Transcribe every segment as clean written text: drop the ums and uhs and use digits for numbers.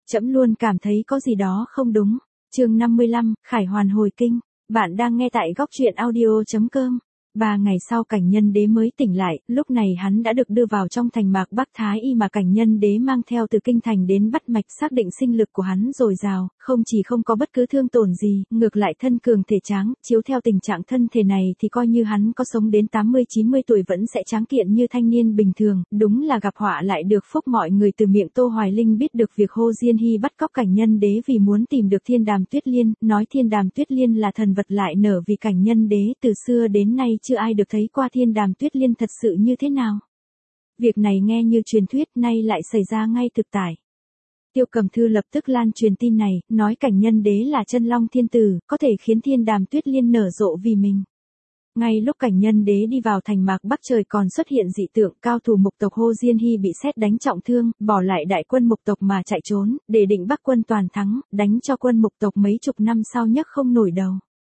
Trẫm luôn cảm thấy có gì đó không đúng. Chương 55, Khải Hoàn hồi kinh. Bạn đang nghe tại góc truyện audio.com. 3 ngày sau Cảnh Nhân Đế mới tỉnh lại, lúc này hắn đã được đưa vào trong thành Mạc Bắc Thái Y mà Cảnh Nhân Đế mang theo từ kinh thành đến bắt mạch xác định sinh lực của hắn dồi dào, không chỉ không có bất cứ thương tổn gì, ngược lại thân cường thể tráng, chiếu theo tình trạng thân thể này thì coi như hắn có sống đến 80-90 tuổi vẫn sẽ tráng kiện như thanh niên bình thường, đúng là gặp họa lại được phúc. Mọi người từ miệng Tô Hoài Linh biết được việc Hồ Diên Hy bắt cóc Cảnh Nhân Đế vì muốn tìm được Thiên Đàm Tuyết Liên, nói Thiên Đàm Tuyết Liên là thần vật lại nở vì Cảnh Nhân Đế từ xưa đến nay chưa ai được thấy qua Thiên Đàm Tuyết Liên thật sự như thế nào. Việc này nghe như truyền thuyết, nay lại xảy ra ngay thực tại. Tiêu Cầm Thư lập tức lan truyền tin này, nói Cảnh Nhân Đế là chân long thiên tử, có thể khiến Thiên Đàm Tuyết Liên nở rộ vì mình. Ngay lúc Cảnh Nhân Đế đi vào thành Mạc Bắc trời còn xuất hiện dị tượng, cao thủ Mục tộc Hồ Diên Hy bị sét đánh trọng thương, bỏ lại đại quân Mục tộc mà chạy trốn, để định Bắc quân toàn thắng, đánh cho quân Mục tộc mấy chục năm sau nhấc không nổi đầu.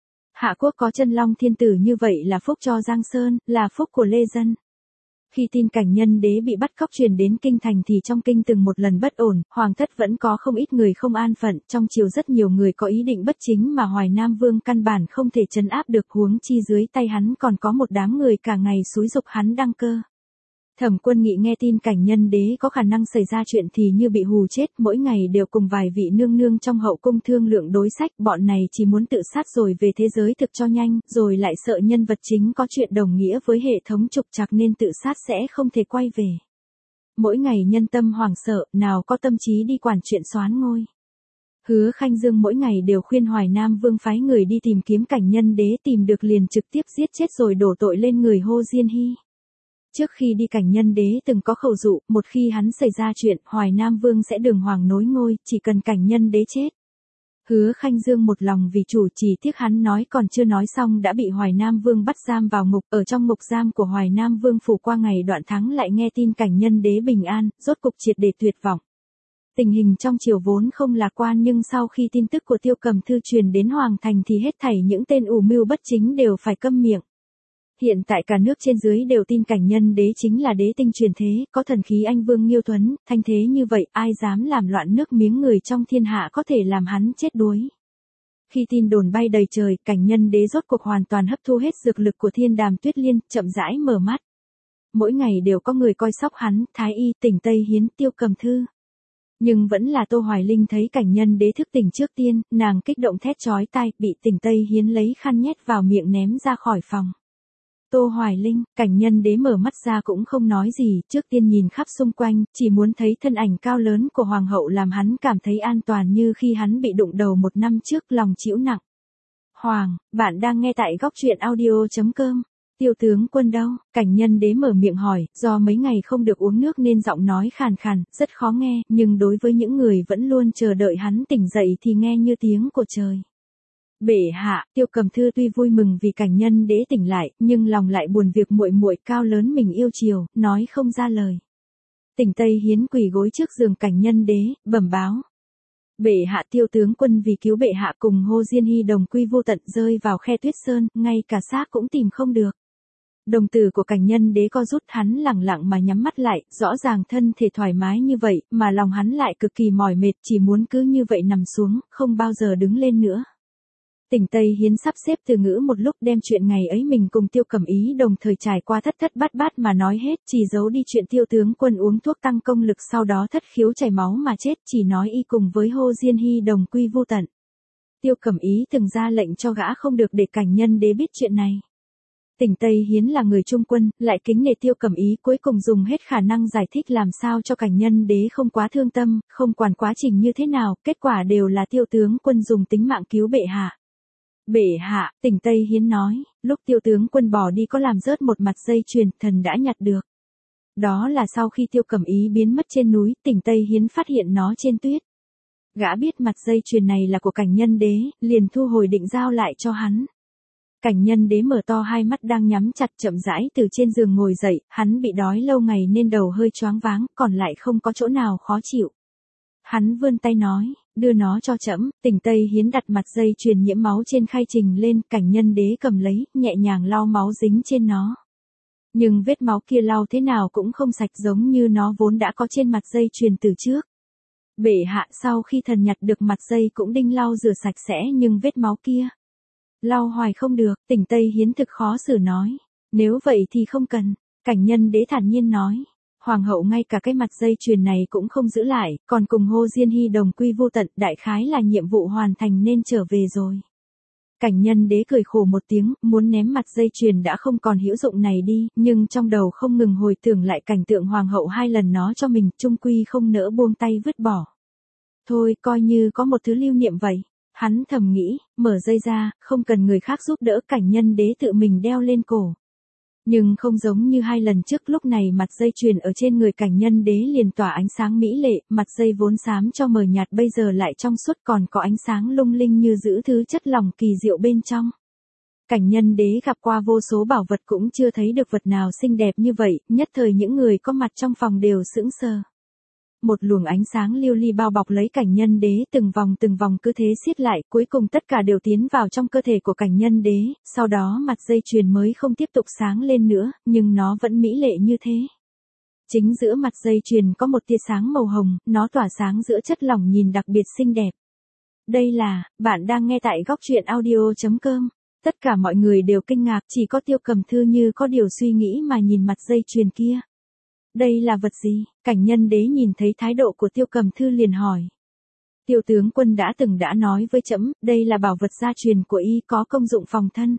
Hạ quốc có chân long thiên tử như vậy là phúc cho Giang Sơn, là phúc của lê dân. Khi tin Cảnh Nhân Đế bị bắt cóc truyền đến kinh thành thì trong kinh từng một lần bất ổn, hoàng thất vẫn có không ít người không an phận, trong triều rất nhiều người có ý định bất chính mà Hoài Nam Vương căn bản không thể trấn áp được, huống chi dưới tay hắn còn có một đám người cả ngày xúi giục hắn đăng cơ. Thẩm Quân Nghị nghe tin Cảnh Nhân Đế có khả năng xảy ra chuyện thì như bị hù chết, mỗi ngày đều cùng vài vị nương nương trong hậu cung thương lượng đối sách, bọn này chỉ muốn tự sát rồi về thế giới thực cho nhanh, rồi lại sợ nhân vật chính có chuyện đồng nghĩa với hệ thống trục trặc nên tự sát sẽ không thể quay về. Mỗi ngày nhân tâm hoảng sợ, nào có tâm trí đi quản chuyện soán ngôi. Hứa Khanh Dương mỗi ngày đều khuyên Hoài Nam Vương phái người đi tìm kiếm Cảnh Nhân Đế, tìm được liền trực tiếp giết chết rồi đổ tội lên người Hồ Diên Hy. Trước khi đi Cảnh Nhân Đế từng có khẩu dụ, một khi hắn xảy ra chuyện, Hoài Nam Vương sẽ đường hoàng nối ngôi, chỉ cần Cảnh Nhân Đế chết. Hứa Khanh Dương một lòng vì chủ, chỉ tiếc hắn nói còn chưa nói xong đã bị Hoài Nam Vương bắt giam vào ngục, ở trong ngục giam của Hoài Nam Vương phủ qua ngày đoạn tháng lại nghe tin Cảnh Nhân Đế bình an, rốt cục triệt để tuyệt vọng. Tình hình trong triều vốn không lạc quan nhưng sau khi tin tức của Tiêu Cầm Thư truyền đến Hoàng thành thì hết thảy những tên ủ mưu bất chính đều phải câm miệng. Hiện tại cả nước trên dưới đều tin Cảnh Nhân Đế chính là đế tinh truyền thế, có thần khí anh Vương Nghiêu Thuấn, thanh thế như vậy, ai dám làm loạn nước miếng người trong thiên hạ có thể làm hắn chết đuối. Khi tin đồn bay đầy trời, Cảnh Nhân Đế rốt cuộc hoàn toàn hấp thu hết dược lực của Thiên Đàm Tuyết Liên, chậm rãi mở mắt. Mỗi ngày đều có người coi sóc hắn, Thái Y, Tỉnh Tây Hiến, Tiêu Cầm Thư. Nhưng vẫn là Tô Hoài Linh thấy Cảnh Nhân Đế thức tỉnh trước tiên, nàng kích động thét chói tai, bị Tỉnh Tây Hiến lấy khăn nhét vào miệng ném ra khỏi phòng. Tô Hoài Linh, Cảnh Nhân Đế mở mắt ra cũng không nói gì, trước tiên nhìn khắp xung quanh, chỉ muốn thấy thân ảnh cao lớn của Hoàng hậu làm hắn cảm thấy an toàn như khi hắn bị đụng đầu 1 năm trước, lòng chịu nặng. Hoàng, bạn đang nghe tại góc truyện audio.com. Tiêu tướng quân đâu? Cảnh Nhân Đế mở miệng hỏi, do mấy ngày không được uống nước nên giọng nói khàn khàn, rất khó nghe, nhưng đối với những người vẫn luôn chờ đợi hắn tỉnh dậy thì nghe như tiếng của trời. Bệ hạ, Tiêu Cầm Thư tuy vui mừng vì Cảnh Nhân Đế tỉnh lại, nhưng lòng lại buồn việc muội muội cao lớn mình yêu chiều, nói không ra lời. Tỉnh Tây Hiến quỳ gối trước giường Cảnh Nhân Đế, bẩm báo. Bệ hạ, Tiêu tướng quân vì cứu bệ hạ cùng Hồ Diên Hy đồng quy vô tận rơi vào khe tuyết sơn, ngay cả xác cũng tìm không được. Đồng tử của Cảnh Nhân Đế co rút, hắn lẳng lặng mà nhắm mắt lại, rõ ràng thân thể thoải mái như vậy, mà lòng hắn lại cực kỳ mỏi mệt, chỉ muốn cứ như vậy nằm xuống, không bao giờ đứng lên nữa. Tỉnh Tây Hiến sắp xếp từ ngữ một lúc đem chuyện ngày ấy mình cùng Tiêu Cẩm Ý đồng thời trải qua thất thất bát bát mà nói hết, chỉ giấu đi chuyện Tiêu tướng quân uống thuốc tăng công lực sau đó thất khiếu chảy máu mà chết, chỉ nói y cùng với Hồ Diên Hy đồng quy vô tận. Tiêu Cẩm Ý từng ra lệnh cho gã không được để Cảnh Nhân Đế biết chuyện này. Tỉnh Tây Hiến là người trung quân, lại kính nể Tiêu Cẩm Ý, cuối cùng dùng hết khả năng giải thích làm sao cho Cảnh Nhân Đế không quá thương tâm, không quản quá trình như thế nào, kết quả đều là Tiêu tướng quân dùng tính mạng cứu bệ hạ. Bệ hạ, Tỉnh Tây Hiến nói, lúc Tiêu tướng quân bỏ đi có làm rớt một mặt dây chuyền, thần đã nhặt được. Đó là sau khi Tiêu Cẩm Ý biến mất trên núi, Tỉnh Tây Hiến phát hiện nó trên tuyết. Gã biết mặt dây chuyền này là của Cảnh Nhân Đế, liền thu hồi định giao lại cho hắn. Cảnh Nhân Đế mở to hai mắt đang nhắm chặt, chậm rãi từ trên giường ngồi dậy, hắn bị đói lâu ngày nên đầu hơi choáng váng, còn lại không có chỗ nào khó chịu. Hắn vươn tay nói, đưa nó cho trẫm. Tỉnh Tây Hiến đặt mặt dây chuyền nhiễm máu trên khay trình lên, Cảnh Nhân Đế cầm lấy, nhẹ nhàng lau máu dính trên nó. Nhưng vết máu kia lau thế nào cũng không sạch giống như nó vốn đã có trên mặt dây chuyền từ trước. Bệ hạ sau khi thần nhặt được mặt dây cũng đinh lau rửa sạch sẽ nhưng vết máu kia. Lau hoài không được, Tỉnh Tây Hiến thực khó xử nói. Nếu vậy thì không cần, Cảnh Nhân Đế thản nhiên nói. Hoàng hậu ngay cả cái mặt dây chuyền này cũng không giữ lại, còn cùng Hồ Diên Hy đồng quy vô tận, đại khái là nhiệm vụ hoàn thành nên trở về rồi. Cảnh Nhân Đế cười khổ một tiếng, muốn ném mặt dây chuyền đã không còn hữu dụng này đi, nhưng trong đầu không ngừng hồi tưởng lại cảnh tượng hoàng hậu 2 lần nó cho mình, chung quy không nỡ buông tay vứt bỏ. Thôi, coi như có một thứ lưu niệm vậy. Hắn thầm nghĩ, mở dây ra, không cần người khác giúp đỡ, Cảnh Nhân Đế tự mình đeo lên cổ. Nhưng không giống như 2 lần trước, lúc này mặt dây chuyền ở trên người Cảnh Nhân Đế liền tỏa ánh sáng mỹ lệ, mặt dây vốn xám cho mờ nhạt bây giờ lại trong suốt, còn có ánh sáng lung linh như giữ thứ chất lỏng kỳ diệu bên trong. Cảnh Nhân Đế gặp qua vô số bảo vật cũng chưa thấy được vật nào xinh đẹp như vậy, nhất thời những người có mặt trong phòng đều sững sờ. Một luồng ánh sáng lưu ly bao bọc lấy Cảnh Nhân Đế, từng vòng cứ thế siết lại, cuối cùng tất cả đều tiến vào trong cơ thể của Cảnh Nhân Đế, sau đó mặt dây chuyền mới không tiếp tục sáng lên nữa, nhưng nó vẫn mỹ lệ như thế. Chính giữa mặt dây chuyền có một tia sáng màu hồng, nó tỏa sáng giữa chất lỏng nhìn đặc biệt xinh đẹp. Đây là, bạn đang nghe tại góc truyện audio.com. Tất cả mọi người đều kinh ngạc, chỉ có Tiêu Cầm Thư như có điều suy nghĩ mà nhìn mặt dây chuyền kia. Đây là vật gì? Cảnh Nhân Đế nhìn thấy thái độ của Tiêu Cầm Thư liền hỏi. Tiêu tướng quân đã nói với trẫm, đây là bảo vật gia truyền của y, có công dụng phòng thân.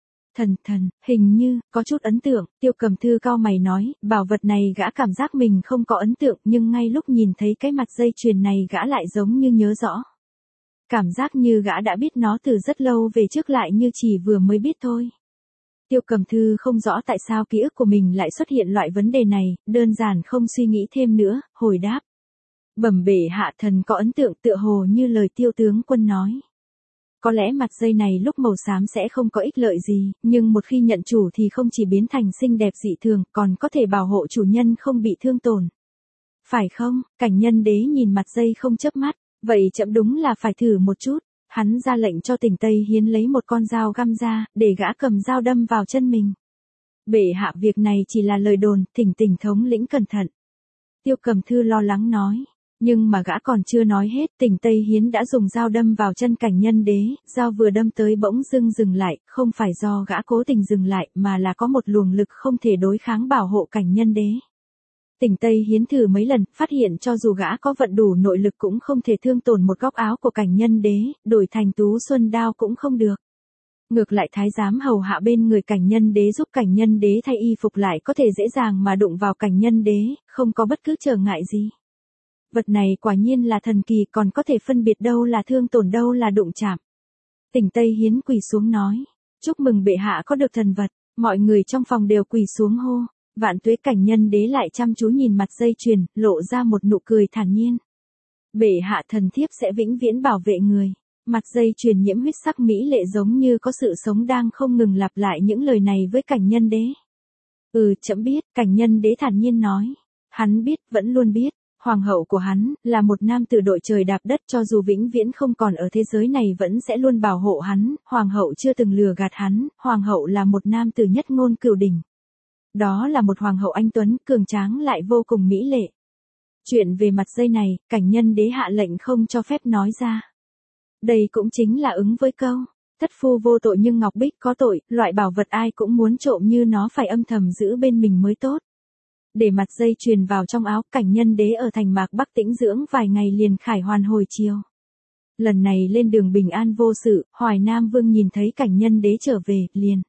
Thần, hình như, có chút ấn tượng, Tiêu Cầm Thư cau mày nói, bảo vật này gã cảm giác mình không có ấn tượng, nhưng ngay lúc nhìn thấy cái mặt dây chuyền này gã lại giống như nhớ rõ. Cảm giác như gã đã biết nó từ rất lâu về trước lại như chỉ vừa mới biết thôi. Tiêu Cầm Thư không rõ tại sao ký ức của mình lại xuất hiện loại vấn đề này, đơn giản không suy nghĩ thêm nữa, hồi đáp. Bẩm bệ hạ, thần có ấn tượng tựa hồ như lời Tiêu tướng quân nói. Có lẽ mặt dây này lúc màu xám sẽ không có ích lợi gì, nhưng một khi nhận chủ thì không chỉ biến thành xinh đẹp dị thường, còn có thể bảo hộ chủ nhân không bị thương tổn. Phải không? Cảnh Nhân Đế nhìn mặt dây không chớp mắt, vậy trẫm đúng là phải thử một chút. Hắn ra lệnh cho Tỉnh Tây Hiến lấy một con dao găm ra, để gã cầm dao đâm vào chân mình. Bệ hạ, việc này chỉ là lời đồn, Tỉnh thống lĩnh cẩn thận. Tiêu Cầm Thư lo lắng nói. Nhưng mà gã còn chưa nói hết, Tỉnh Tây Hiến đã dùng dao đâm vào chân Cảnh Nhân Đế, dao vừa đâm tới bỗng dưng dừng lại, không phải do gã cố tình dừng lại, mà là có một luồng lực không thể đối kháng bảo hộ Cảnh Nhân Đế. Tỉnh Tây Hiến thử mấy lần, phát hiện cho dù gã có vận đủ nội lực cũng không thể thương tổn một góc áo của Cảnh Nhân Đế, đổi thành Tú Xuân đao cũng không được. Ngược lại thái giám hầu hạ bên người Cảnh Nhân Đế giúp Cảnh Nhân Đế thay y phục lại có thể dễ dàng mà đụng vào Cảnh Nhân Đế, không có bất cứ trở ngại gì. Vật này quả nhiên là thần kỳ, còn có thể phân biệt đâu là thương tổn đâu là đụng chạm. Tỉnh Tây Hiến quỳ xuống nói, chúc mừng bệ hạ có được thần vật, mọi người trong phòng đều quỳ xuống hô. Vạn tuế. Cảnh Nhân Đế lại chăm chú nhìn mặt dây chuyền, lộ ra một nụ cười thản nhiên. Bệ hạ, thần thiếp sẽ vĩnh viễn bảo vệ người. Mặt dây chuyền nhiễm huyết sắc mỹ lệ giống như có sự sống đang không ngừng lặp lại những lời này với Cảnh Nhân Đế. Trẫm biết, Cảnh Nhân Đế thản nhiên nói. Hắn biết, vẫn luôn biết. Hoàng hậu của hắn, là một nam tử đội trời đạp đất, cho dù vĩnh viễn không còn ở thế giới này vẫn sẽ luôn bảo hộ hắn, hoàng hậu chưa từng lừa gạt hắn, hoàng hậu là một nam tử nhất ngôn cửu đỉnh. Đó là một hoàng hậu anh tuấn, cường tráng lại vô cùng mỹ lệ. Chuyện về mặt dây này, Cảnh Nhân Đế hạ lệnh không cho phép nói ra. Đây cũng chính là ứng với câu, thất phu vô tội nhưng ngọc bích có tội, loại bảo vật ai cũng muốn trộm như nó phải âm thầm giữ bên mình mới tốt. Để mặt dây truyền vào trong áo, Cảnh Nhân Đế ở thành Mạc Bắc tĩnh dưỡng vài ngày liền khải hoàn hồi chiều. Lần này lên đường bình an vô sự, Hoài Nam Vương nhìn thấy Cảnh Nhân Đế trở về, liền.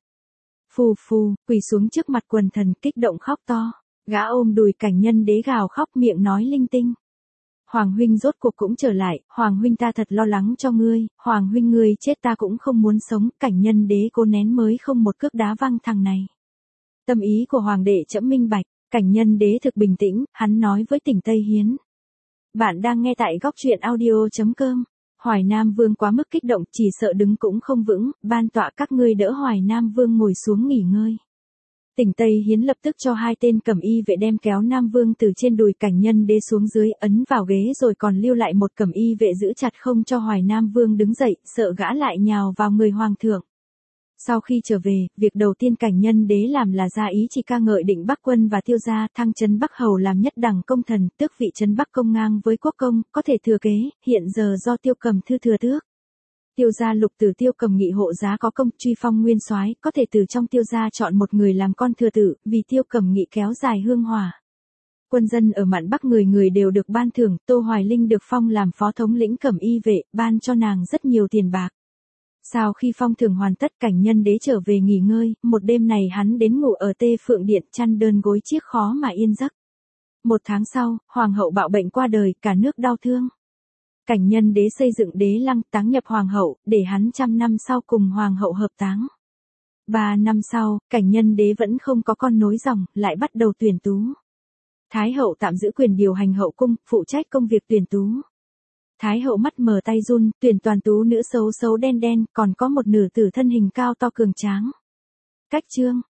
Phù, quỳ xuống trước mặt quần thần kích động khóc to. Gã ôm đùi Cảnh Nhân Đế gào khóc miệng nói linh tinh. Hoàng huynh rốt cuộc cũng trở lại, Hoàng huynh ta thật lo lắng cho ngươi, Hoàng huynh ngươi chết ta cũng không muốn sống, Cảnh Nhân Đế cố nén mới không một cước đá văng thằng này. Tâm ý của Hoàng đệ trẫm minh bạch, Cảnh Nhân Đế thực bình tĩnh, hắn nói với Tỉnh Tây Hiến. Bạn đang nghe tại góc truyện audio.com. Hoài Nam Vương quá mức kích động, chỉ sợ đứng cũng không vững, ban tọa các ngươi đỡ Hoài Nam Vương ngồi xuống nghỉ ngơi. Tỉnh Tây Hiến lập tức cho 2 tên cẩm y vệ đem kéo Nam Vương từ trên đùi Cảnh Nhân Đế xuống dưới, ấn vào ghế rồi còn lưu lại một cẩm y vệ giữ chặt không cho Hoài Nam Vương đứng dậy, sợ gã lại nhào vào người hoàng thượng. Sau khi trở về, việc đầu tiên Cảnh Nhân Đế làm là ra ý chỉ ca ngợi Định Bắc Quân và Tiêu gia, thăng trấn Bắc Hầu làm nhất đẳng công thần, tước vị trấn Bắc công ngang với quốc công, có thể thừa kế, hiện giờ do Tiêu Cầm Thư thừa tước. Tiêu gia lục tử Tiêu Cầm Nghị hộ giá có công, truy phong nguyên soái, có thể từ trong Tiêu gia chọn một người làm con thừa tử, vì Tiêu Cầm Nghị kéo dài hương hỏa. Quân dân ở mạn Bắc người người đều được ban thưởng, Tô Hoài Linh được phong làm phó thống lĩnh Cẩm Y vệ, ban cho nàng rất nhiều tiền bạc. Sau khi phong thưởng hoàn tất, Cảnh Nhân Đế trở về nghỉ ngơi, một đêm này hắn đến ngủ ở Tê Phượng Điện, chăn đơn gối chiếc khó mà yên giấc. 1 tháng sau, hoàng hậu bạo bệnh qua đời, cả nước đau thương. Cảnh Nhân Đế xây dựng đế lăng, táng nhập hoàng hậu, để hắn 100 năm sau cùng hoàng hậu hợp táng. 3 năm sau, Cảnh Nhân Đế vẫn không có con nối dòng, lại bắt đầu tuyển tú. Thái hậu tạm giữ quyền điều hành hậu cung, phụ trách công việc tuyển tú. Thái hậu mắt mờ tay run, tuyển toàn tú nữ xấu xấu đen đen, còn có một nữ tử thân hình cao to cường tráng. Cách chương